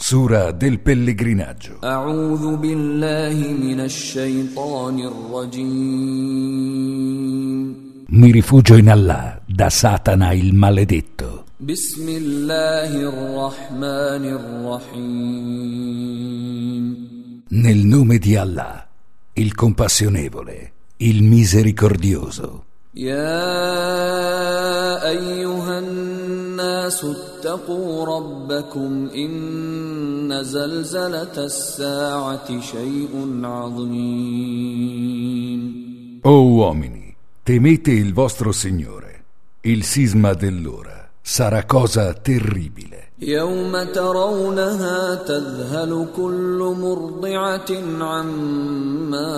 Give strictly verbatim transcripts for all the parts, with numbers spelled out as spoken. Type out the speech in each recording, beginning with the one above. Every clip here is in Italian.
Sura del pellegrinaggio. A'udhu billahi minash shaitanir rajim. Mi rifugio in Allah da Satana il maledetto. Bismillahir rahmanir rahim. Nel nome di Allah, il compassionevole, il misericordioso. Ya ayyuhan nasu ittaqu rabbakum inna zalzalata as-sa'ati shay'un 'azim. O uomini, temete il vostro Signore. Il sisma dell'ora sarà cosa terribile. يوم ترونها تذهل كل مرضعة عما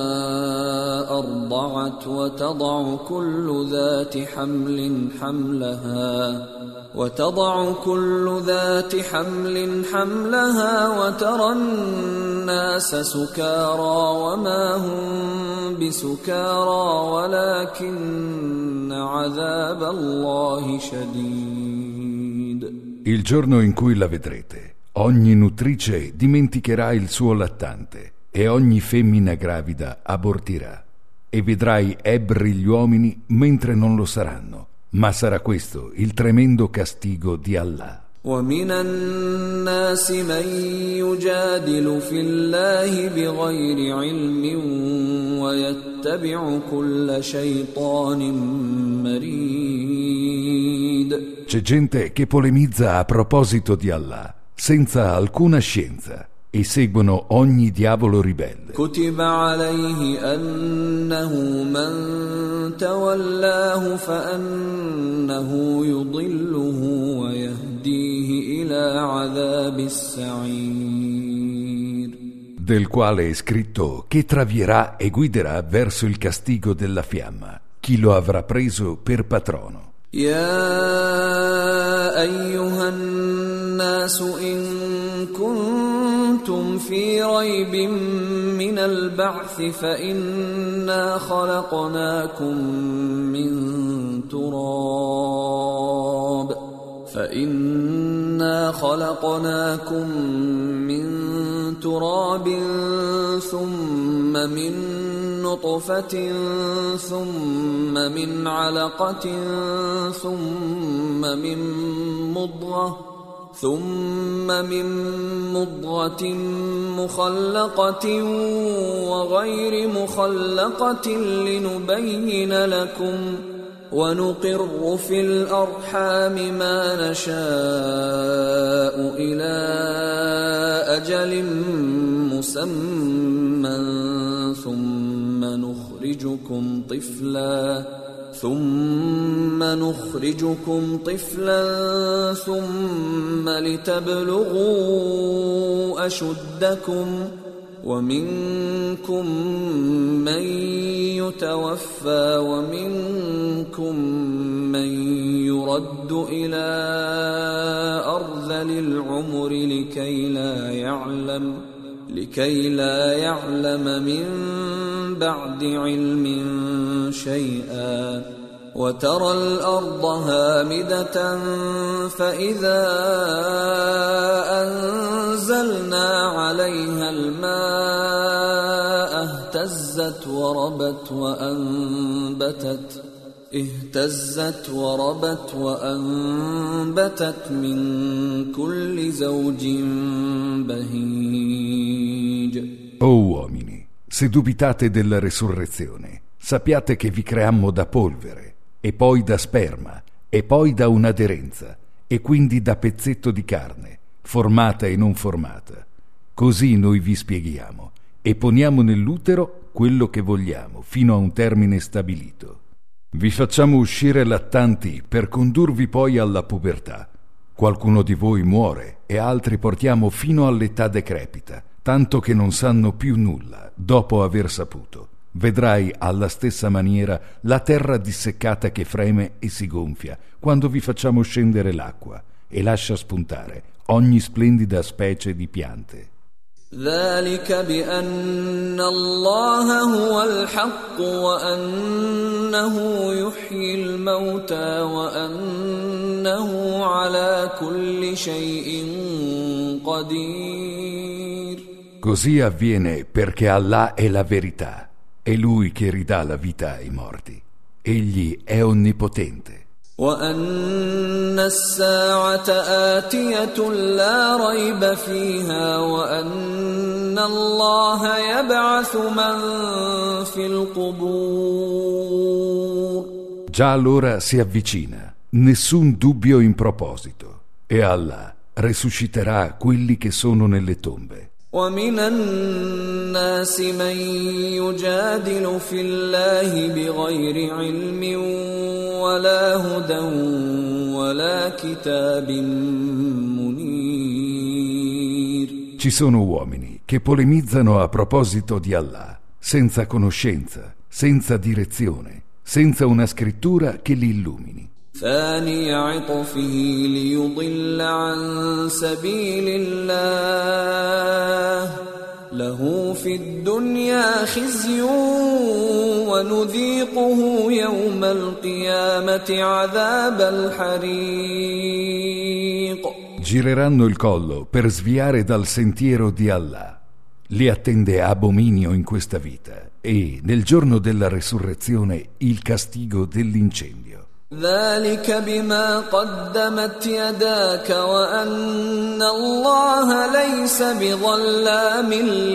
أرضعت وتضع كل ذات حمل حملها وتضع كل ذات حمل حملها وترى الناس سكارى وما هم بسكارى ولكن عذاب الله شديد. Il giorno in cui la vedrete, ogni nutrice dimenticherà il suo lattante e ogni femmina gravida abortirà. E vedrai ebbri gli uomini mentre non lo saranno, ma sarà questo il tremendo castigo di Allah. ومن الناس من يجادل في الله بغير علم ويتبع كل شيطان مريد. C'è gente che polemizza a proposito di Allah senza alcuna scienza e seguono ogni diavolo ribelle. كتب عليه أنه من تولاه فأنه يضله ويهديه إلى عذاب السعير. Del quale è scritto che travierà e guiderà verso il castigo della fiamma chi lo avrà preso per patrono. يا أيها الناس إن كنتم في ريب من البعث فإنا خلقناكم من تراب فإنا خلقناكم من تراب ثم من نطفة ثم من علقة ثم من مضغة ثم من مضغة مخلقة وغير مخلقة لنبين لكم ونقر في الأرحام ما نشاء إلى أجل مسمى ثم نخرجكم طفلا ثم نخرجكم طفلا ثم لتبلغوا أشدكم ومنكم من يتوفى ومنكم من يرد إلى أرذل العمر لكي لا يعلم لكي لا يعلم من بعد علم شيئا وترى الأرض هامدة فإذا أنزلنا عليها الماء اهتزت وربت وأنبتت اهتزت وربت وأنبتت من كل زوج بهيج. O uomini, se dubitate della resurrezione, sappiate che vi creammo da polvere, e poi da sperma, e poi da un'aderenza, e quindi da pezzetto di carne, formata e non formata. Così noi vi spieghiamo, e poniamo nell'utero quello che vogliamo, fino a un termine stabilito. Vi facciamo uscire lattanti per condurvi poi alla pubertà. Qualcuno di voi muore, e altri portiamo fino all'età decrepita, tanto che non sanno più nulla dopo aver saputo. Vedrai alla stessa maniera la terra disseccata che freme e si gonfia quando vi facciamo scendere l'acqua e lascia spuntare ogni splendida specie di piante. ذلك بأن الله هو الحق وأنه يحيي الموتى وأنه على كل شيء قدير. Così avviene perché Allah è la verità, è Lui che ridà la vita ai morti. Egli è onnipotente. وأن الساعة آتية لا ريب فيها وأن الله يبعث من في القبور. Già l'ora si avvicina, nessun dubbio in proposito, e Allah resusciterà quelli che sono nelle tombe. ومن الناس من يجادل في الله بغير علم ولا هدى ولا كتاب منير. Ci sono uomini che polemizzano a proposito di Allah, senza conoscenza, senza direzione, senza una scrittura che li illumini. ثاني عطفه ليضل عن سبيل الله له في الدنيا خزي ونذيقه يوم القيامة عذاب الحريق. Gireranno il collo per sviare dal sentiero di Allah. Li attende abominio in questa vita e nel giorno della resurrezione il castigo dell'incendio. ذلك بما قدمت يداك وأن الله ليس بظلام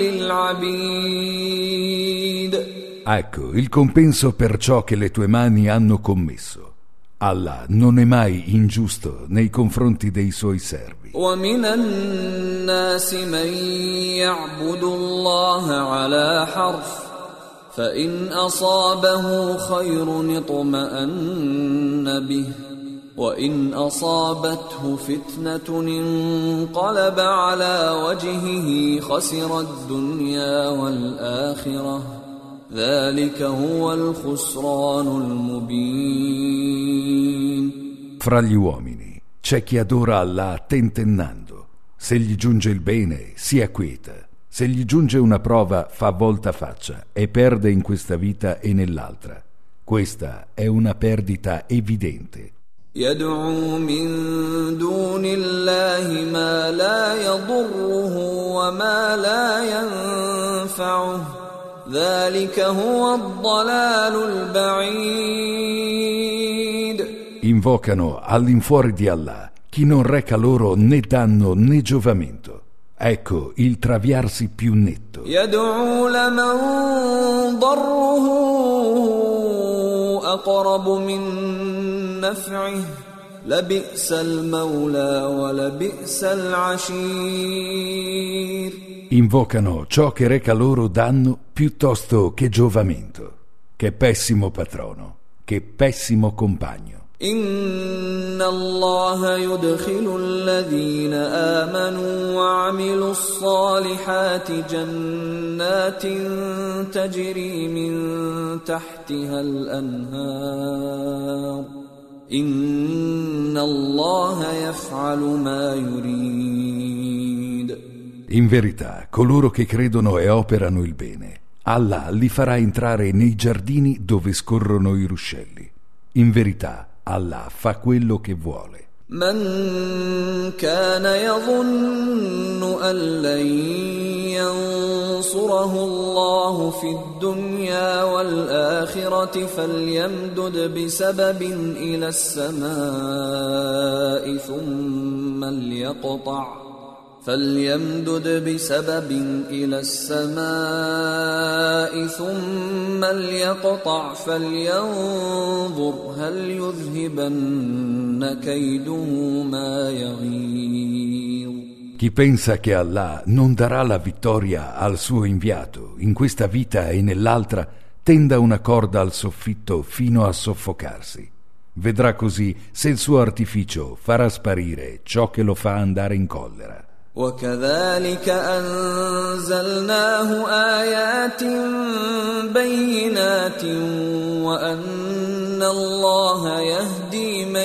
للعبيد. Ecco il compenso per ciò che le tue mani hanno commesso. Allah non è mai ingiusto nei confronti dei suoi servi. ومن الناس من يعبد الله على حرف فإن أصابه خير اطمأن به وإن أصابته فتنة انقلب على وجهه خسر الدنيا والآخرة ذلك هو الخسران المبين. Fra gli uomini c'è chi adora Allah tentennando. Se gli giunge il bene, si acquieta. Se gli giunge una prova, fa voltafaccia e perde in questa vita e nell'altra. Questa è una perdita evidente. يدعو من دون الله ما لا يضره وما لا ينفعه ذلك هو الضلال البعيد. Invocano all'infuori di Allah chi non reca loro né danno né giovamento. Ecco il traviarsi più netto. يدعو لمن ضره أقرب من نفعه لبئس المولى ولبئس العشير. Invocano ciò che reca loro danno piuttosto che giovamento. Che pessimo patrono, che pessimo compagno. إن الله يدخل الذين آمنوا وعملوا الصالحات جنات تجري من تحتها الأنهار إن الله يفعل ما يريد. In verità, coloro che credono e operano il bene, Allah li farà entrare nei giardini dove scorrono i ruscelli. In verità, Allah fa quello che vuole. من كان يظن أن لن ينصره الله في الدنيا والآخرة فليمدد بسبب إلى السماء ثم ليقطع فليمدد بسبب إلى السماء ثم ليقطع فلينظر هل يذهبن كيده ما يغيظ. Chi pensa che Allah non darà la vittoria al suo inviato in questa vita e nell'altra, tenda una corda al soffitto fino a soffocarsi. Vedrà così se il suo artificio farà sparire ciò che lo fa andare in collera. وكذلك أنزلناه آيات بينات وأن الله يهدي من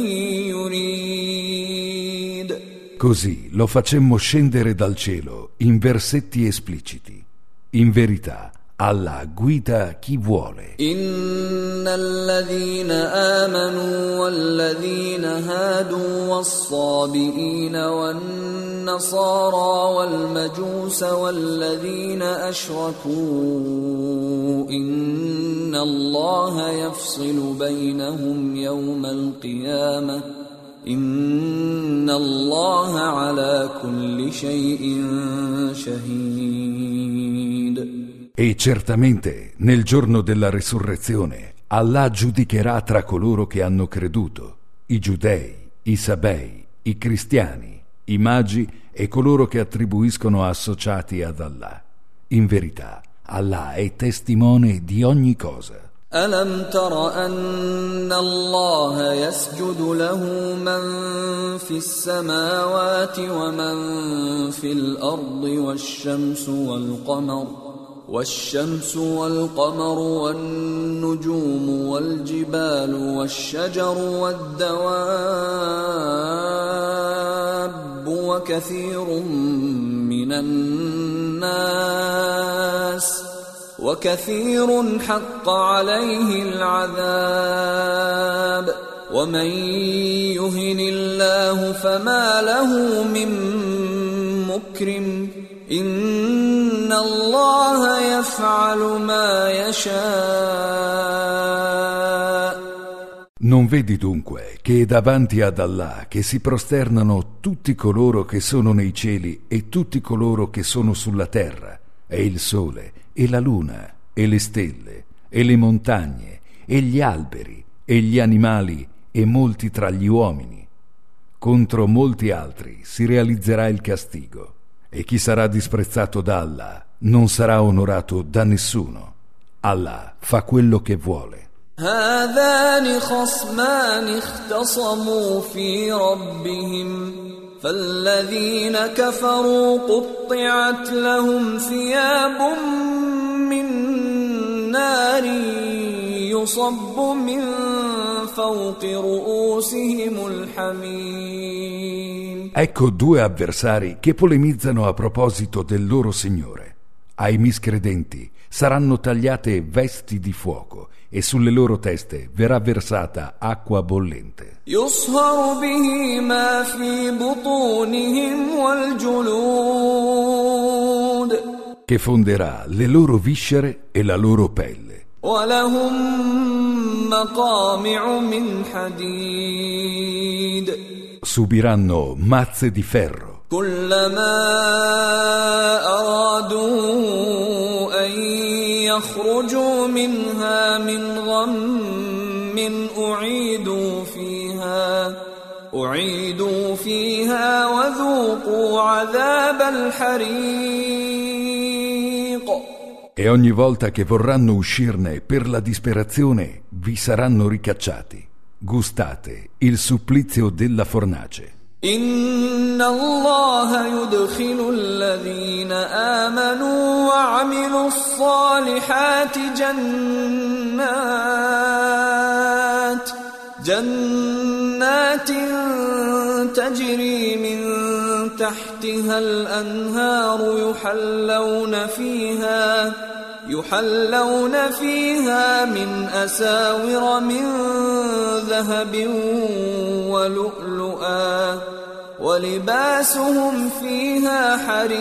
يريد. Così lo facemmo scendere dal cielo in versetti espliciti. In verità, Allah guida chi vuole. إن الذين آمنوا والذين هادوا والصابئين والنصارى والمجوس والذين أشركوا إن الله يفصل بينهم يوم القيامة إن الله على كل شيء شهيد. E certamente nel giorno della resurrezione Allah giudicherà tra coloro che hanno creduto, i giudei, i sabei, i cristiani, i magi e coloro che attribuiscono associati ad Allah. In verità, Allah è testimone di ogni cosa. ألم تر أن الله يسجد له من في السماوات ومن في الأرض والشمس والقمر والشمس والقمر والنجوم والجبال والشجر والدواب وكثير من الناس وكثير حق عليه العذاب ومن يهن الله فما له من مكرم إن الله يفعل ما يشاء. Non vedi dunque che è davanti ad Allah che si prosternano tutti coloro che sono nei cieli e tutti coloro che sono sulla terra, e il sole, e la luna, e le stelle, e le montagne, e gli alberi, e gli animali, e molti tra gli uomini. Contro molti altri si realizzerà il castigo, e chi sarà disprezzato da Allah non sarà onorato da nessuno. Allah fa quello che vuole. هذان خصمان اختصموا في ربهم فالذين كفروا قطعت لهم ثياب من نار يصب من فوق رؤوسهم الحميم. Ecco due avversari che polemizzano a proposito del loro Signore. Ai miscredenti saranno tagliate vesti di fuoco e sulle loro teste verrà versata acqua bollente. يصهر به ما في بطونهم والجلود. Che fonderà le loro viscere e la loro pelle. ولهم مقامع من حديد. Subiranno mazze di ferro. كلما أرادوا أن يخرجوا منها من غم أعيدوا فيها أعيدوا فيها وذوقوا عذاب الحريق. E ogni volta che vorranno uscirne per la disperazione vi saranno ricacciati. Gustate il supplizio della fornace. إن الله يدخل الذين آمنوا وعملوا الصالحات جنات جنات تجري من تحتها الأنهار يحلون فيها يحلون فيها من أساور من ذهب ولؤلؤا ولباسهم فيها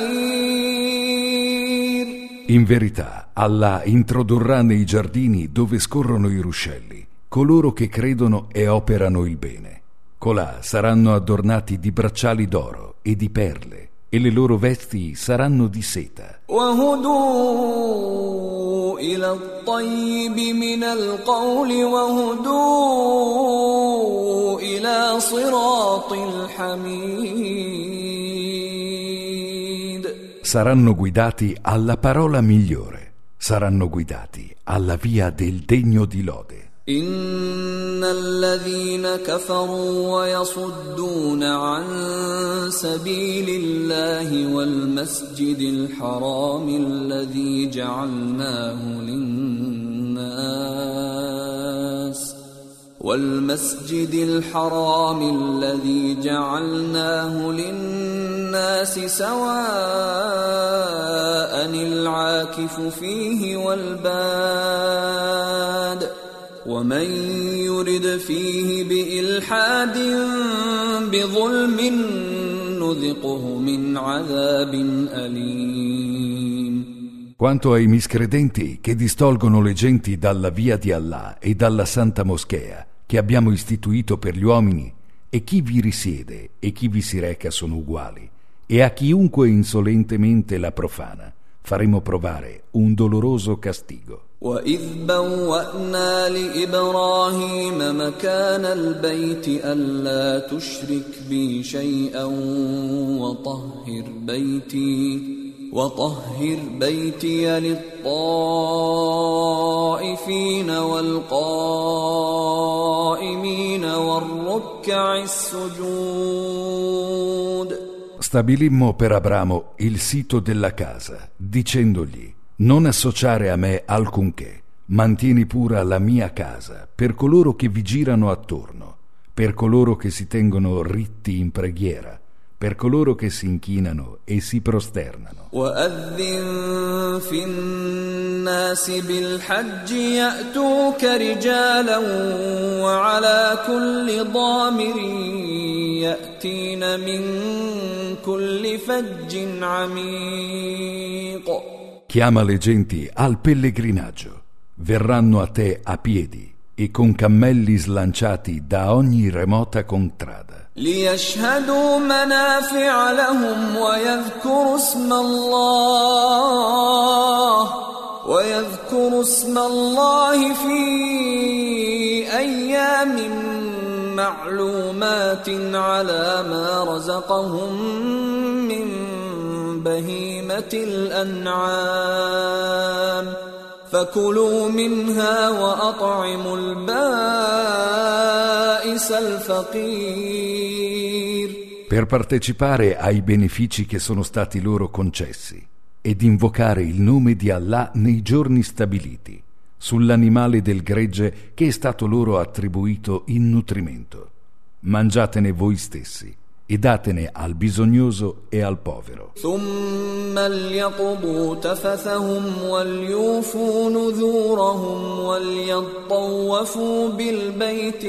حرير. In verità, Allah introdurrà nei giardini dove scorrono i ruscelli coloro che credono e operano il bene. Colà saranno adornati di bracciali d'oro e di perle, e le loro vesti saranno di seta. وهدوا إلى الطيب من القول وهدوا إلى صراط الحميد. Saranno guidati alla parola migliore, saranno guidati alla via del degno di lode. إن الذين كفروا ويصدون عن سبيل الله والمسجد الحرام الذي جعلناه للناس والمسجد الحرام الذي جعلناه للناس سواء العاكف فيه والباد ومن يرد فيه بإلحاد بظلم نذقه من عذاب أليم. Quanto ai miscredenti che distolgono le genti dalla via di Allah e dalla santa moschea che abbiamo istituito per gli uomini, e chi vi risiede e chi vi si reca sono uguali, e a chiunque insolentemente la profana faremo provare un doloroso castigo. وَإِذْ بَوَّأْنَا لِإِبْرَاهِيمَ مَكَانَ الْبَيْتِ أَلَّا تُشْرِكْ بِي شَيْئًا وَطَهِّرْ بَيْتِي وَطَهِّرْ بَيْتِيَ لِلطَّائِفِينَ وَالْقَائِمِينَ وَالرُّكَّعِ السُّجُودِ. Stabilimmo per Abramo il sito della casa, dicendogli: non associare a me alcunché, mantieni pura la mia casa per coloro che vi girano attorno, per coloro che si tengono ritti in preghiera, per coloro che si inchinano e si prosternano. وَأَذِّن فِي النَّاسِ بِالْحَجِّ يَأْتُوكَ رِجَالًا وَعَلَى كُلِّ ضَامِرٍ يَأْتِينَ مِنْ كُلِّ فَجٍّ عَمِيقٍ. Chiama le genti al pellegrinaggio, verranno a te a piedi e con cammelli slanciati da ogni remota contrada. لِيَشْهَدُوا مَنَافِعَ لَهُمْ وَيَذْكُرُوا اسْمَ اللَّهِ وَيَذْكُرُوا اسْمَ اللَّهِ فِي أَيَّامٍ مَّعْلُومَاتٍ عَلَى مَا رَزَقَهُم مِّن بهيمة الأنعام فكلوا منها وأطعموا البائس الفقير. Per partecipare ai benefici che sono stati loro concessi ed invocare il nome di Allah nei giorni stabiliti sull'animale del gregge che è stato loro attribuito in nutrimento. Mangiatene voi stessi e datene al bisognoso e al povero. ثم ليقضوا تفثهم وليوفوا نذورهم وليطوفوا بالبيت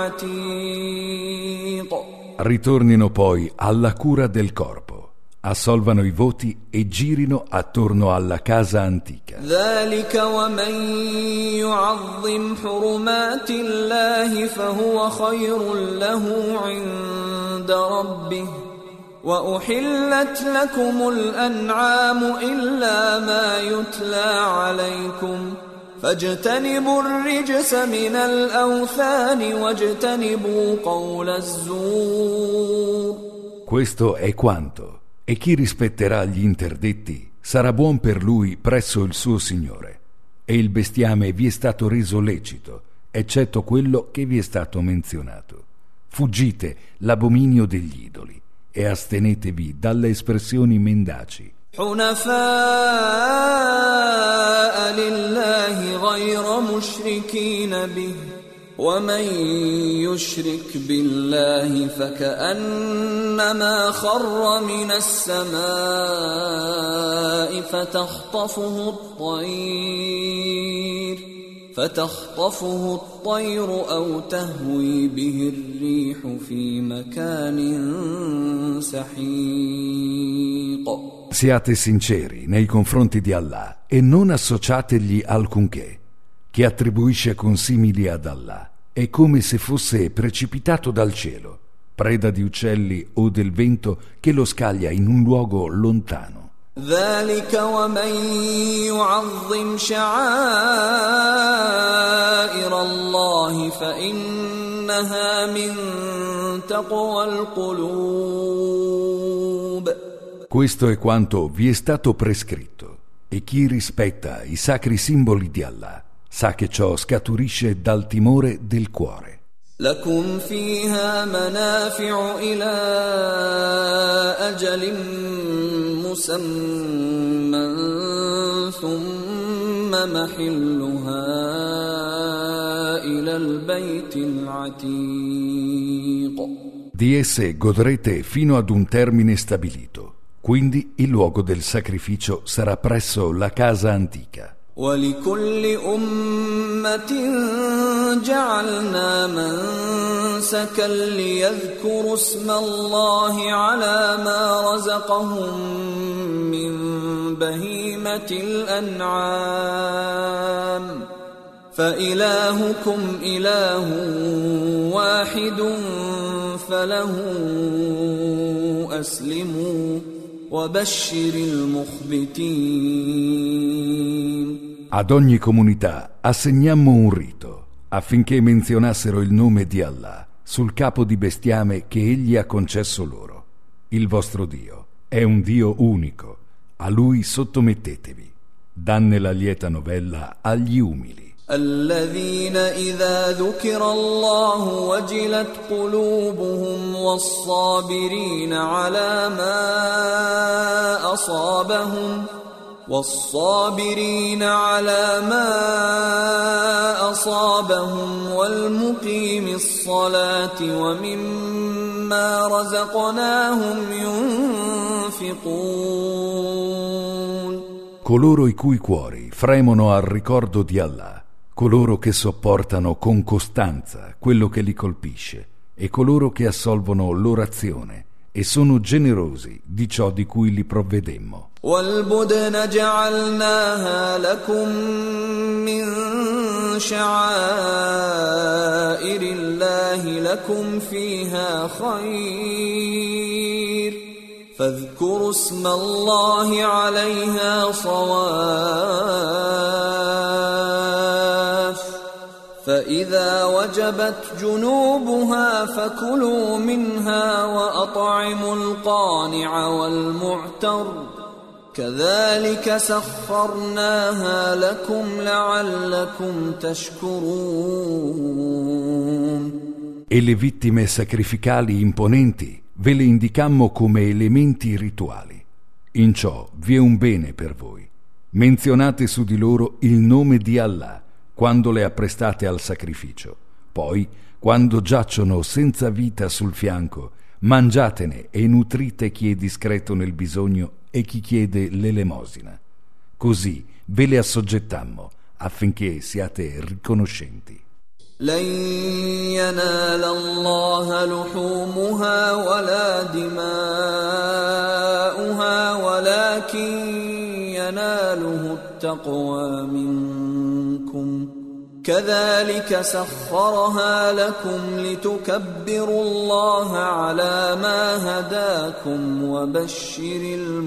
العتيق. Ritornino poi alla cura del corpo, assolvano i voti e girino attorno alla casa antica. ذلك ومن يعظم حرمات الله فهو خير له عند ربه وأحلت لكم الأنعام إلا ما يتلى عليكم فاجتنبوا الرجس من الأوثان واجتنبوا قول الزور. Questo è quanto, e chi rispetterà gli interdetti sarà buon per lui presso il suo Signore, e il bestiame vi è stato reso lecito, eccetto quello che vi è stato menzionato. Fuggite l'abominio degli idoli e astenetevi dalle espressioni mendaci. حنفاء لله غير مشركين به ومن يشرك بالله فكأنما خر من السماء فتخطفه الطير فتخطفه الطير أو تهوي به الريح في مكان سحيق. Siate sinceri nei confronti di Allah e non associategli alcunché. Chi attribuisce consimili ad Allah è come se fosse precipitato dal cielo, preda di uccelli o del vento che lo scaglia in un luogo lontano. ذلك ومن يعظم شعائر الله فإنها من تقوى القلوب. Questo è quanto vi è stato prescritto, e chi rispetta i sacri simboli di Allah sa che ciò scaturisce dal timore del cuore. لكم فيها منافع إلى أجل مسمى ثم محلها إلى البيت العتيق. Di esse godrete fino ad un termine stabilito, quindi il luogo del sacrificio sarà presso la casa antica. ولكل أمة جعلنا منسكا ليذكروا اسم الله على ما رزقهم من بهيمة الأنعام فإلهكم إله واحد فله أسلموا وبشر المخبتين. Ad ogni comunità assegnammo un rito affinché menzionassero il nome di Allah sul capo di bestiame che egli ha concesso loro. Il vostro Dio è un Dio unico, a lui sottomettetevi. Danne la lieta novella agli umili. الذين إذا ذكر الله وجلت قلوبهم والصابرين على ما أصابهم والصابرين على ما أصابهم والمقيم الصلاة ومما رزقناهم ينفقون. Coloro i cui cuori fremono al ricordo di Allah, coloro che sopportano con costanza quello che li colpisce e coloro che assolvono l'orazione e sono generosi di ciò di cui li provvedemmo. وَالْبُدْنَ جَعَلْنَاهَا لَكُمْ مِنْ شَعَائِرِ اللَّهِ لَكُمْ فِيهَا خَيْرٌ فاذكروا اسم الله عليها صواف فإذا وجبت جنوبها فكلوا منها وأطعموا القانع والمعتر كذلك سخرناها لكم لعلكم تشكرون. E le vittime sacrificali imponenti ve le indicammo come elementi rituali. In ciò vi è un bene per voi. Menzionate su di loro il nome di Allah quando le apprestate al sacrificio. Poi, quando giacciono senza vita sul fianco, mangiatene e nutrite chi è discreto nel bisogno e chi chiede l'elemosina. Così ve le assoggettammo affinché siate riconoscenti. لن ينال الله لحومها ولا دماؤها ولكن يناله التقوى منكم كذلك سخرها لكم لتكبروا الله على ما هداكم وبشر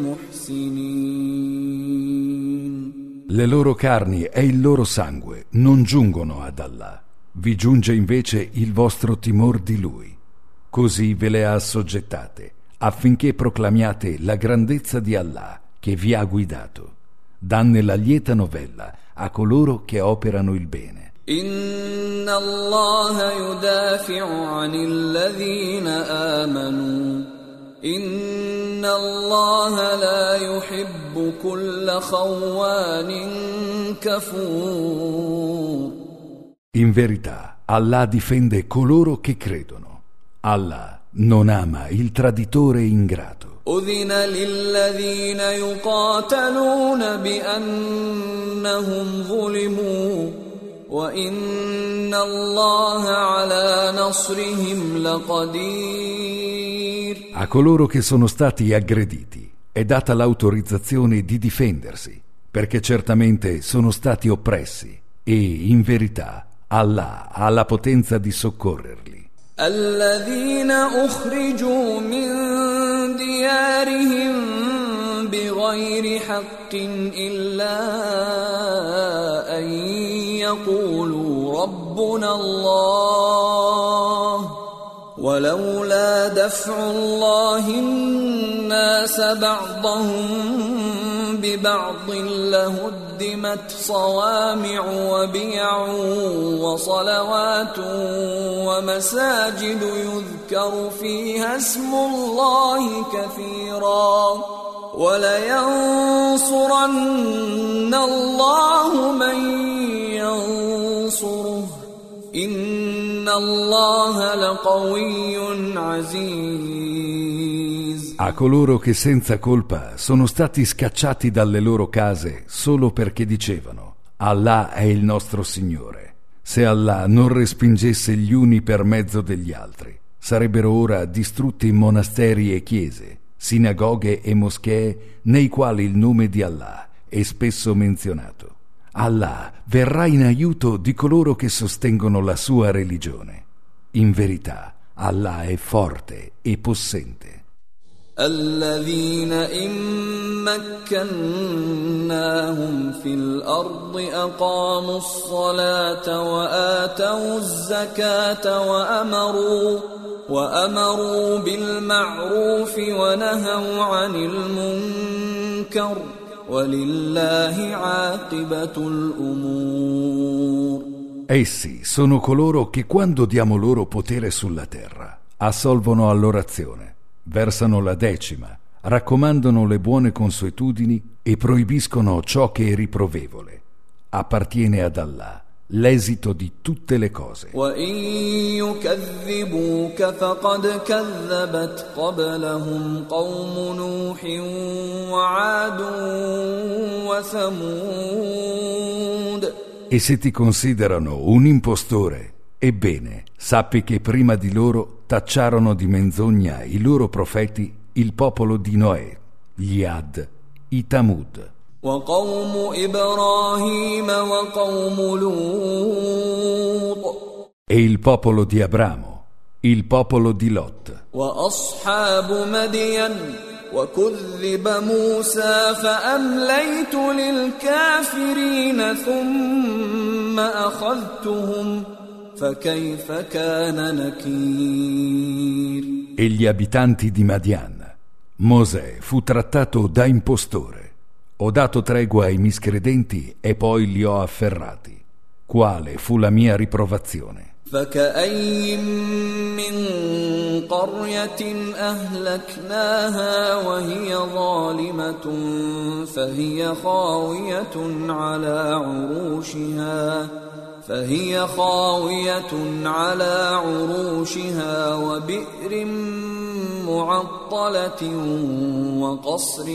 المحسنين. Le loro carni e il loro sangue non giungono ad Allah. Vi giunge invece il vostro timor di Lui. Così ve le ha assoggettate, affinché proclamiate la grandezza di Allah che vi ha guidato. Danne la lieta novella a coloro che operano il bene. Inna Allah yudafi'u 'anil ladhina amanu. Inna Allah la yuhibbu kulla khawanin kafur. In verità, Allah difende coloro che credono. Allah non ama il traditore ingrato. أذن للذين يقاتلون بأنهم ظلموا وإن الله على نصرهم لقدير. A coloro che sono stati aggrediti è data l'autorizzazione di difendersi, perché certamente sono stati oppressi e, in verità, Allah ha la potenza di soccorrerli. الذين أخرجوا من ديارهم بغير حق إلا أن يقولوا ربنا الله ولولا دفع الله الناس بعضهم ببعض لهدمت صوامع وبيع وصلوات ومساجد يذكر فيها اسم الله كثيرا ولينصرن الله من ينصره إن الله لقوي عزيز. A coloro che senza colpa sono stati scacciati dalle loro case solo perché dicevano: Allah è il nostro Signore. Se Allah non respingesse gli uni per mezzo degli altri, sarebbero ora distrutti monasteri e chiese, sinagoghe e moschee nei quali il nome di Allah è spesso menzionato. Allah verrà in aiuto di coloro che sostengono la sua religione. In verità, Allah è forte e possente. الذين إن مكناهم في الأرض أقاموا الصلاة وآتوا الزكاة وأمروا وأمروا بالمعروف ونهوا عن المنكر ولله عاقبة الأمور. Essi sono coloro che quando diamo loro potere sulla terra assolvono all'orazione, versano la decima, raccomandano le buone consuetudini e proibiscono ciò che è riprovevole. Appartiene ad Allah l'esito di tutte le cose. وَإِن يُكَذِّبُوكَ فَقَدْ كَذَّبَتْ قَبْلَهُمْ قَوْمُ نُوحٍ وَعَادٌ وَثَمُودَ. E se ti considerano un impostore, ebbene, sappi che prima di loro tacciarono di menzogna i loro profeti, il popolo di Noè, gli Ad, i Tamud. وقوم إبراهيم وقوم لوط. E il popolo di Abramo, il popolo di Lot. وأصحاب مدين وكذب موسى فأمليت للكافرين ثم أخذتهم فكيف كان نكير. E gli abitanti di Madian. Mosè fu trattato da impostore. Ho dato tregua ai miscredenti e poi li ho afferrati. Quale fu la mia riprovazione? فكأي من قرية أهلكناها وهي ظالمة فهي خاوية على عروشها فهي خاوية على عروشها وبئر معطلة وقصر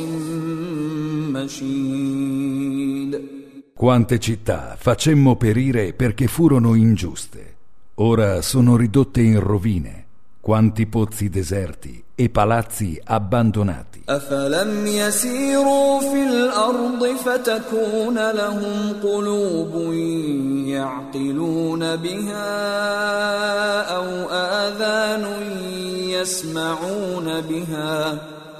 مشيد. Quante città facemmo perire perché furono ingiuste. Ora sono ridotte in rovine. Quanti pozzi deserti e palazzi abbandonati. أفلم يسيروا في الأرض فتكون لهم قلوب يعقلون بها أو آذان يسمعون بها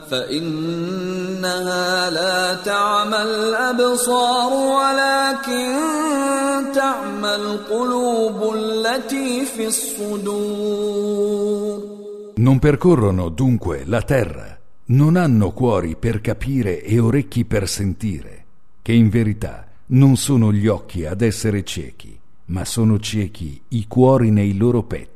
فإنها لا تعمى الأبصار ولكن تعمى القلوب التي في الصدور. Non percorrono dunque la terra, non hanno cuori per capire e orecchi per sentire, che in verità non sono gli occhi ad essere ciechi, ma sono ciechi i cuori nei loro petti.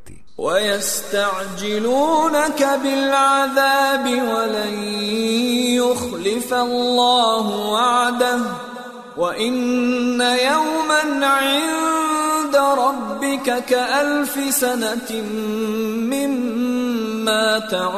ويستعجلونك بالعذاب ولن يخلف الله وعده وإن يوما عند ربك كألف سنة مما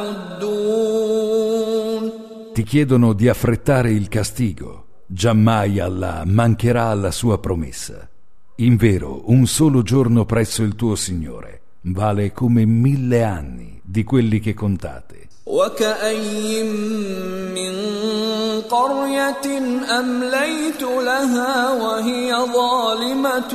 تعدون. Ti chiedono di affrettare il castigo, giammai Allah mancherà alla sua promessa. Invero, un solo giorno presso il tuo Signore vale come mille anni di quelli che contate. وكأي من قرية أمليت لها وهي ظالمة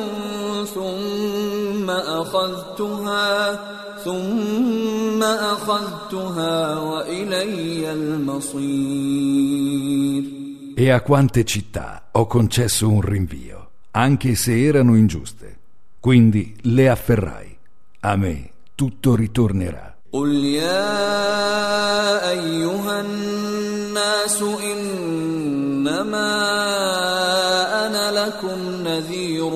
ثم أخذتها ثم أخذتها وإلي المصير. E a quante città ho concesso un rinvio, anche se erano ingiuste. Quindi le afferrai. A me tutto ritornerà. قل يا أيها الناس إنما أنا لكم نذير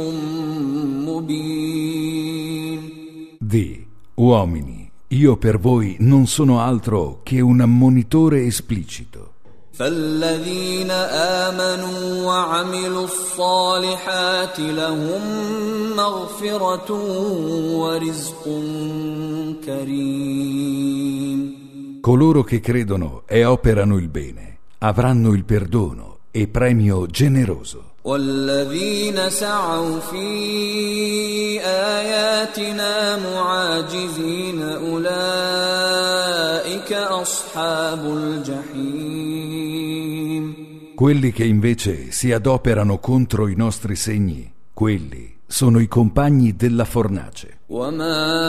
مبين. Di, uomini, io per voi non sono altro che un ammonitore esplicito. فالذين آمنوا وعملوا الصالحات لهم مغفرة ورزق كريم. Coloro che credono e operano il bene avranno il perdono e premio generoso. والذين سعوا في آياتنا معاجزين أولئك أصحاب الجحيم. Quelli che invece si adoperano contro i nostri segni, quelli sono i compagni della fornace. وما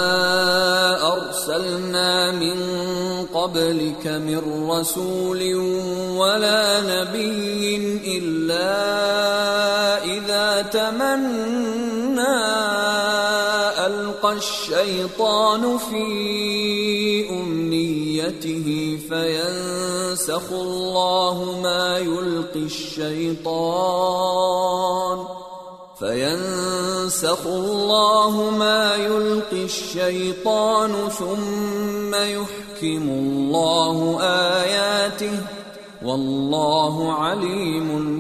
أرسلنا من قبلك من رسول ولا نبي إلا إذا تمنى ألقى الشيطان في أمنيته فينسخ الله ما يلقي الشيطان فينسخ الله ما يلقي الشيطان ثم يحكم الله آياته والله عليم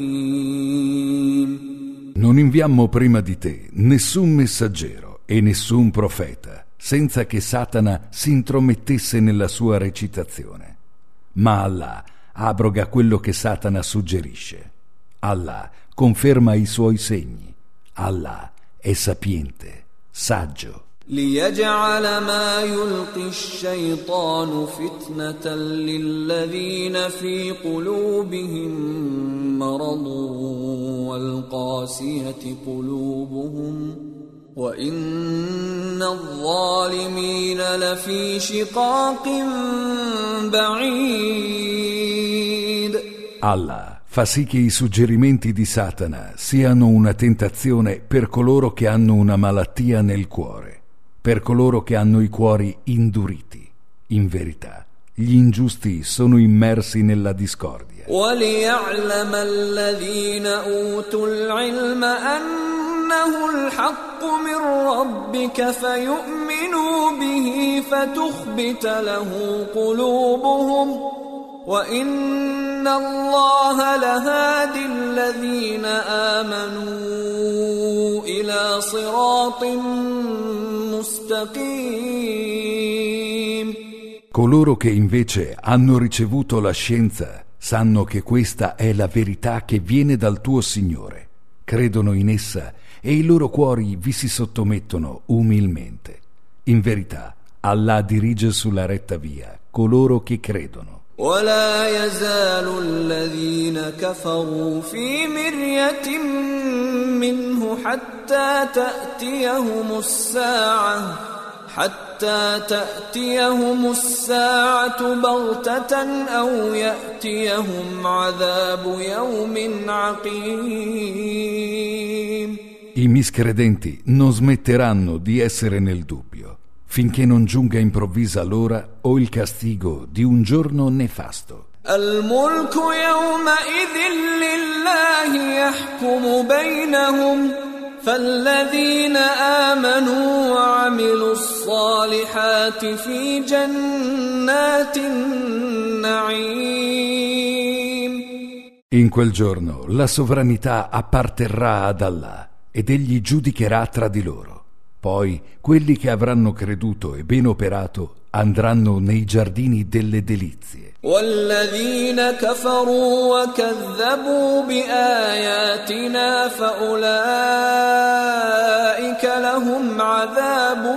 حكيم. Non inviammo prima di te nessun messaggero e nessun profeta senza che Satana si intromettesse nella sua recitazione. Ma Allah abroga quello che Satana suggerisce. Allah conferma i suoi segni. Allah è sapiente, saggio. ليجعل ما يلقي الشيطان فتنة للذين في قلوبهم مرض والقاسية قلوبهم وإن الظالمين لفي شقاق بعيد. Allah fa sì che i suggerimenti di Satana siano una tentazione per coloro che hanno una malattia nel cuore, per coloro che hanno i cuori induriti. In verità, gli ingiusti sono immersi nella discordia. وَلِيَعْلَمَ الَّذِينَ أُوتُوا الْعِلْمَ أَنَّهُ الْحَقُّ مِنْ رَبِّكَ فَيُؤْمِنُوا بِهِ فَتُخْبِتَ لَهُ قُلُوبُهُمْ وَإِنَّ اللَّهَ لَهَادِي الَّذِينَ آمَنُوا إِلَى صِرَاطٍ مُسْتَقِيمٍ. Coloro che invece hanno ricevuto la scienza sanno che questa è la verità che viene dal tuo Signore, credono in essa e i loro cuori vi si sottomettono umilmente. In verità, Allah dirige sulla retta via coloro che credono. ولا يزال الذين كفروا في مرية منه حتى تأتيهم الساعة حتى تأتيهم الساعة بغتة أو يأتيهم عذاب يوم عقيم. I miscredenti non smetteranno di essere nel dubbio finché non giunga improvvisa l'ora o il castigo di un giorno nefasto. الملك يومئذ لله يحكم بينهم فالذين آمنوا وعملوا الصالحات في جنات النعيم. In quel giorno la sovranità apparterrà ad Allah ed egli giudicherà tra di loro. Poi quelli che avranno creduto e ben operato andranno nei giardini delle delizie. والذين كفروا وكذبوا بآياتنا فأولئك لهم عذاب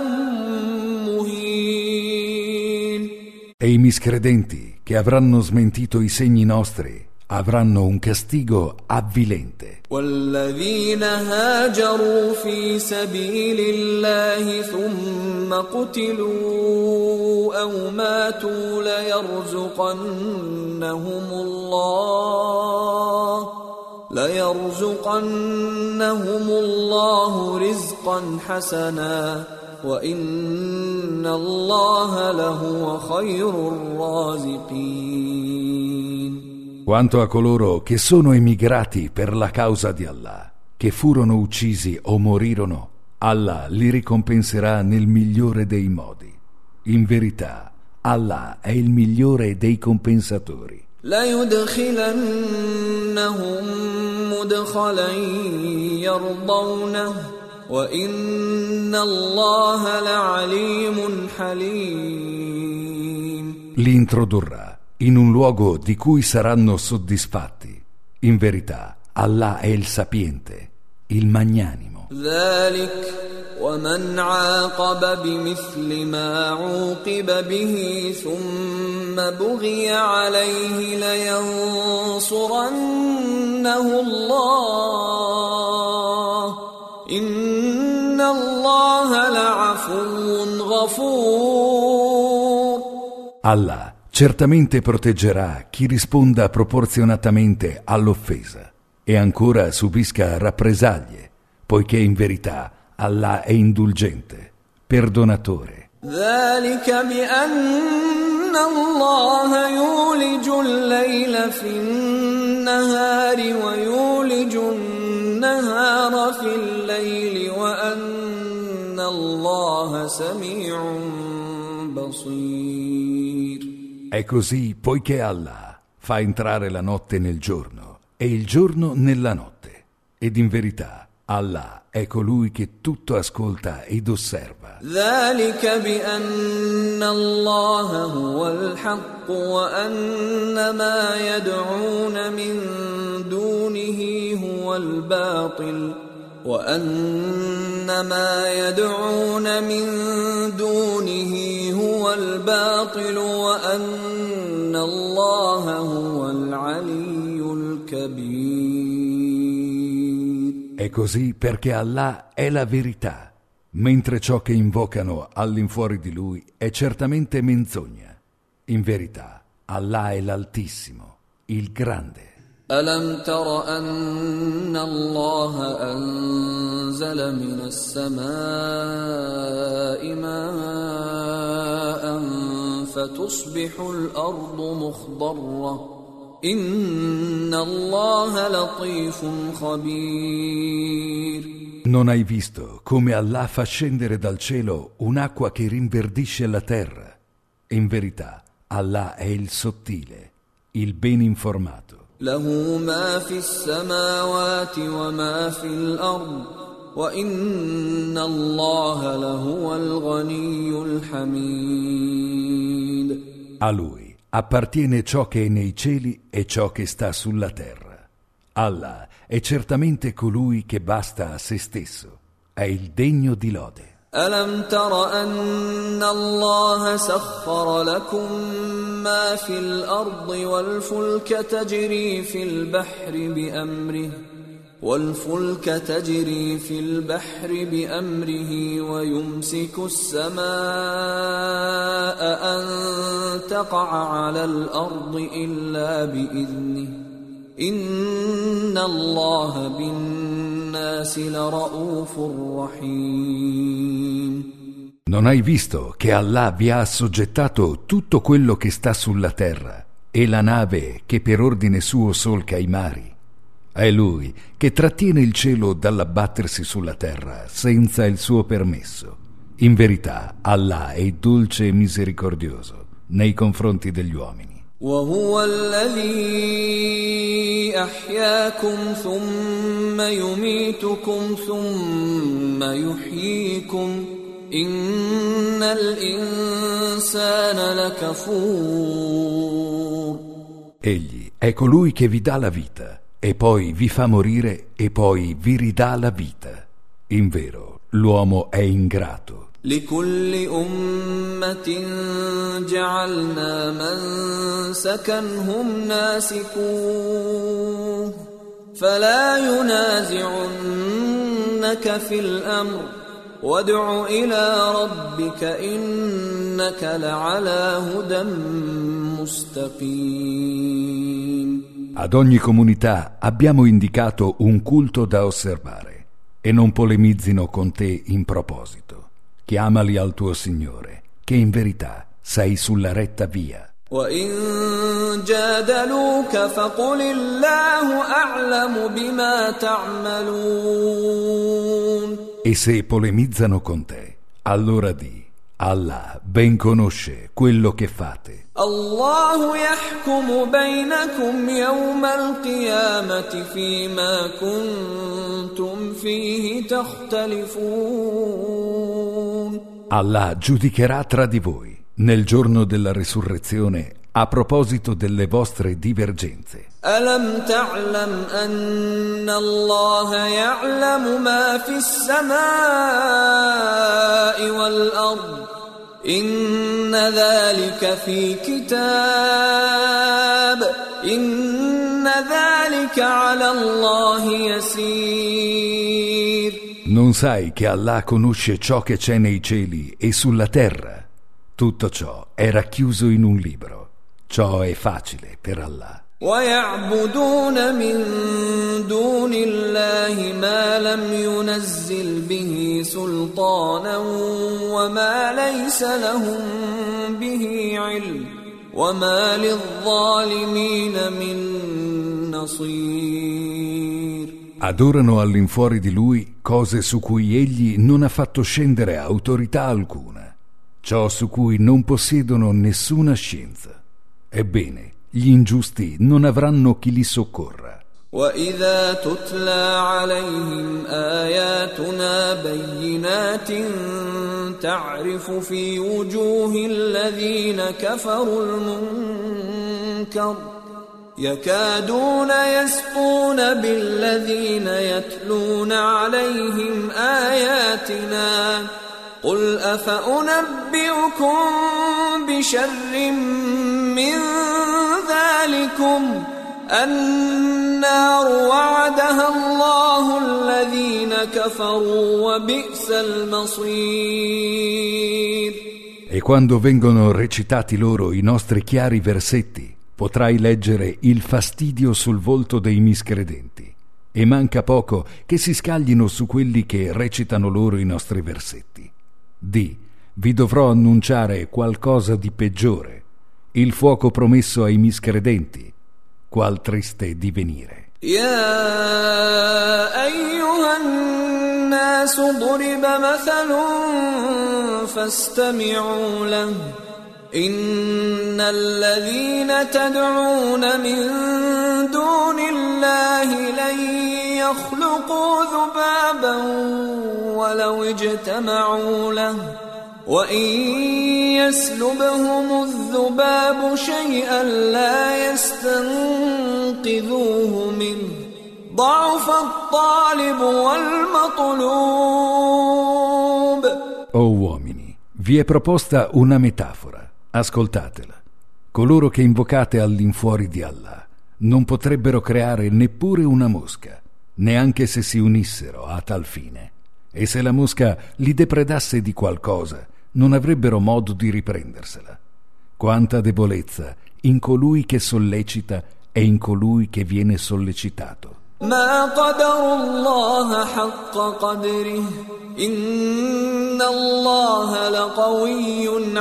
مهين. E i miscredenti che avranno smentito i segni nostri avranno un castigo avvilente. والذين هاجروا في سبيل الله ثم قتلوا أو ماتوا ليرزقنهم الله ليرزقنهم الله رزقا حسنا وإن الله لهو خير الرازقين. Quanto a coloro che sono emigrati per la causa di Allah, che furono uccisi o morirono, Allah li ricompenserà nel migliore dei modi. In verità, Allah è il migliore dei compensatori. ليدخلنهم مدخلا يرضونه وإن الله لعليم حليم. Li introdurrà in un luogo di cui saranno soddisfatti. In verità, Allah è il sapiente, il magnanimo. ذلك ومن عاقب بمثل ما عوقب به ثم بغي عليه لينصرنه الله إن الله لعفو غفور. Allah certamente proteggerà chi risponda proporzionatamente all'offesa e ancora subisca rappresaglie, poiché in verità Allah è indulgente, perdonatore. ذلك بأن الله يولج الليل في النهار ويولج النهار في الليل وأن الله سميع بصير. È così poiché Allah fa entrare la notte nel giorno e il giorno nella notte, ed in verità Allah è colui che tutto ascolta ed osserva. ذلك بأن الله هو الحق وأن ما يدعون من دونه هو الباطل وأن ما يدعون من دونه هو الباطل وأن الله هو العلي الكبير. È così perché Allah è la verità, mentre ciò che invocano all'infuori di Lui è certamente menzogna. In verità, Allah è l'Altissimo, il Grande. ألم تر أن الله أنزل من السماء ماء فتصبح الأرض مخضرة إن الله لطيف خبير. Non hai visto come Allah fa scendere dal cielo un'acqua che rinverdisce la terra? In verità, Allah è il sottile, il ben informato. له ما في السماوات وما في الأرض وإن الله لهو الغني الحميد. A Lui appartiene ciò che è nei cieli e ciò che sta sulla terra. Allah è certamente colui che basta a se stesso, è il degno di lode. ألم تر أن الله سخر لكم ما في الأرض والفلك تجري في البحر بأمره والفلك تجري في البحر بأمره ويمسك السماء أن تقع على الأرض إلا بإذنه إن الله بالناس لرؤوف رحيم. Non hai visto che Allah vi ha assoggettato tutto quello che sta sulla terra e la nave che per ordine suo solca i mari? È Lui che trattiene il cielo dall'abbattersi sulla terra senza il suo permesso. In verità, Allah è dolce e misericordioso nei confronti degli uomini. وهو الذي أحياكم ثم يميتكم ثم يحييكم إن الإنسان لكفور. Egli è colui che vi dà la vita e poi vi fa morire e poi vi ridà la vita. Invero, l'uomo è ingrato. لكل أمة جعلنا منسكا هم ناسكوه فلا ينازعنك في الأمر وادع إلى ربك إنك لعلى هدى مستقيم. Ad ogni comunità abbiamo indicato un culto da osservare e non polemizzino con te in proposito. Chiamali al tuo Signore, che in verità sei sulla retta via. وَإِن جَادَلُوكَ فَقُلِ اللَّهُ أَعْلَمُ بِمَا تَعْمَلُونَ. E se polemizzano con te, allora di: Allah ben conosce quello che fate. الله يحكم بينكم يوم القيامة فيما كنتم فيه تختلفون. Allah giudicherà tra di voi nel giorno della resurrezione a proposito delle vostre divergenze. ألم تعلم أن الله يعلم ما في السماء والأرض إن ذلك في كتاب إن ذلك على الله يسير. Non sai che Allah conosce ciò che c'è nei cieli e sulla terra? Tutto ciò è racchiuso in un libro. Ciò è facile per Allah. ويعبدون من دون الله ما لم ينزل به سلطانا وما ليس لهم به علم وما للظالمين من نصير. Adorano all'infuori di lui cose su cui egli non ha fatto scendere autorità alcuna, ciò su cui non possiedono nessuna scienza. Ebbene, gli ingiusti non avranno chi li soccorra. وَإِذَا تُتْلَى عَلَيْهِمْ آيَاتُنَا بَيِّنَاتٍ تَعْرِفُ فِي وُجُوهِ الَّذِينَ كَفَرُوا الْمُنكَرَ يَكَادُونَ يَسْطُونَ بِالَّذِينَ يَتْلُونَ عَلَيْهِمْ آيَاتِنَا قُلْ أَفَأُنَبِّئُكُم بِشَرٍّ مِّن ذَلِكُمْ النَّارُ وَعَدَهَا اللَّهُ الَّذِينَ كَفَرُوا وَبِئْسَ الْمَصِيرُ. E quando vengono recitati loro i nostri chiari versetti, potrai leggere il fastidio sul volto dei miscredenti, e manca poco che si scaglino su quelli che recitano loro i nostri versetti. Di, vi dovrò annunciare qualcosa di peggiore, il fuoco promesso ai miscredenti, qual triste divenire. يا أيها الناس ضرب مثل فاستمعوا له إن الذين تدعون من دون الله لن يخلقوا ذبابا ولو اجتمعوا له وإن يسلبهم الذباب شيئا لا يستنقذوه منه ضعف الطالب والمطلوب. O uomini, vi è proposta una metafora. Ascoltatela. Coloro che invocate all'infuori di Allah non potrebbero creare neppure una mosca, neanche se si unissero a tal fine. E se la mosca li depredasse di qualcosa, non avrebbero modo di riprendersela. Quanta debolezza in colui che sollecita e in colui che viene sollecitato. ما قدروا الله حق قدره إن الله لقوي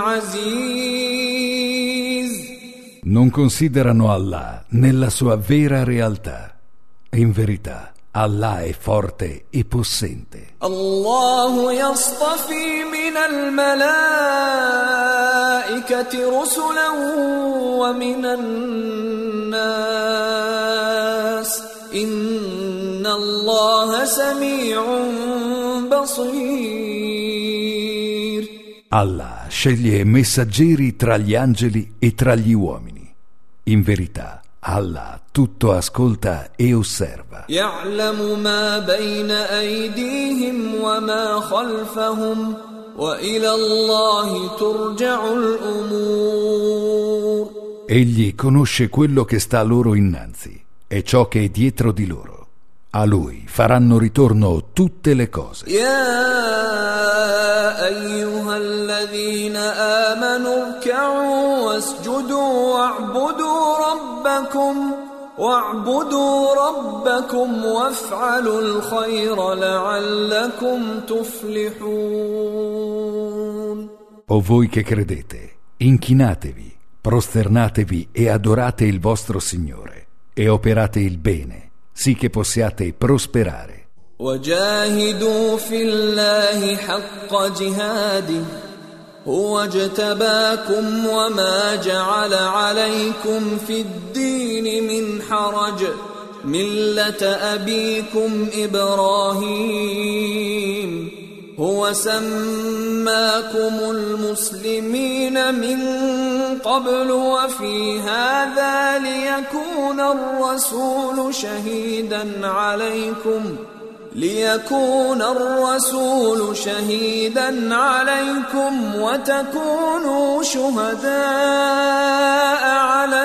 عزيز. Non considerano Allah nella sua vera realtà. In verità, Allah è forte e possente. الله يصطفي من الملائكة رسلا ومن الناس إن الله سميع بصير. Allah sceglie messaggeri tra gli angeli e tra gli uomini. In verità, Allah tutto ascolta e osserva. يعلم ما بين أيديهم وما خلفهم وإلى الله ترجع الأمور. Egli conosce quello che sta loro innanzi e ciò che è dietro di loro. A lui faranno ritorno tutte le cose. يا أيها الذين آمنوا اركعوا واسجدوا واعبدوا ربكم واعبدوا ربكم وافعلوا الخير لعلكم تفلحون. O voi che credete, inchinatevi, prosternatevi e adorate il vostro Signore e operate il bene, sì che possiate prosperare. وجاهدوا في الله حق جهاده هو اجتباكم وما جعل عليكم في الدين من حرج ملة أبيكم إبراهيم هو سماكم المسلمين من قبل وفي هذا ليكون الرسول شهيدا عليكم ليكون الرسول شهيدا عليكم وتكونوا شهداء على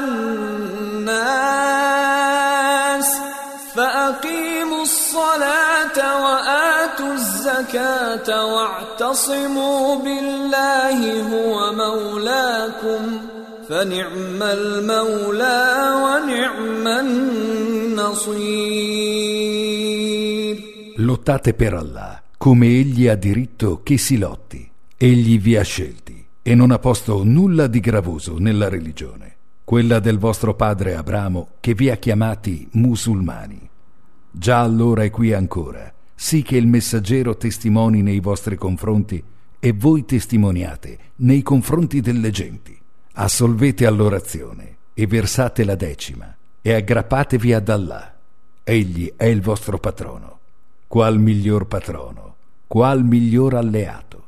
الناس فأقيموا الصلاة وآتوا الزكاة واعتصموا بالله هو مولاكم فنعم المولى ونعم النصير. Lottate per Allah, come Egli ha diritto che si lotti. Egli vi ha scelti e non ha posto nulla di gravoso nella religione, quella del vostro padre Abramo, che vi ha chiamati musulmani. Già allora è qui ancora, sì che il messaggero testimoni nei vostri confronti e voi testimoniate nei confronti delle genti. Assolvete all'orazione e versate la decima e aggrappatevi ad Allah. Egli è il vostro patrono. Qual miglior patrono, qual miglior alleato.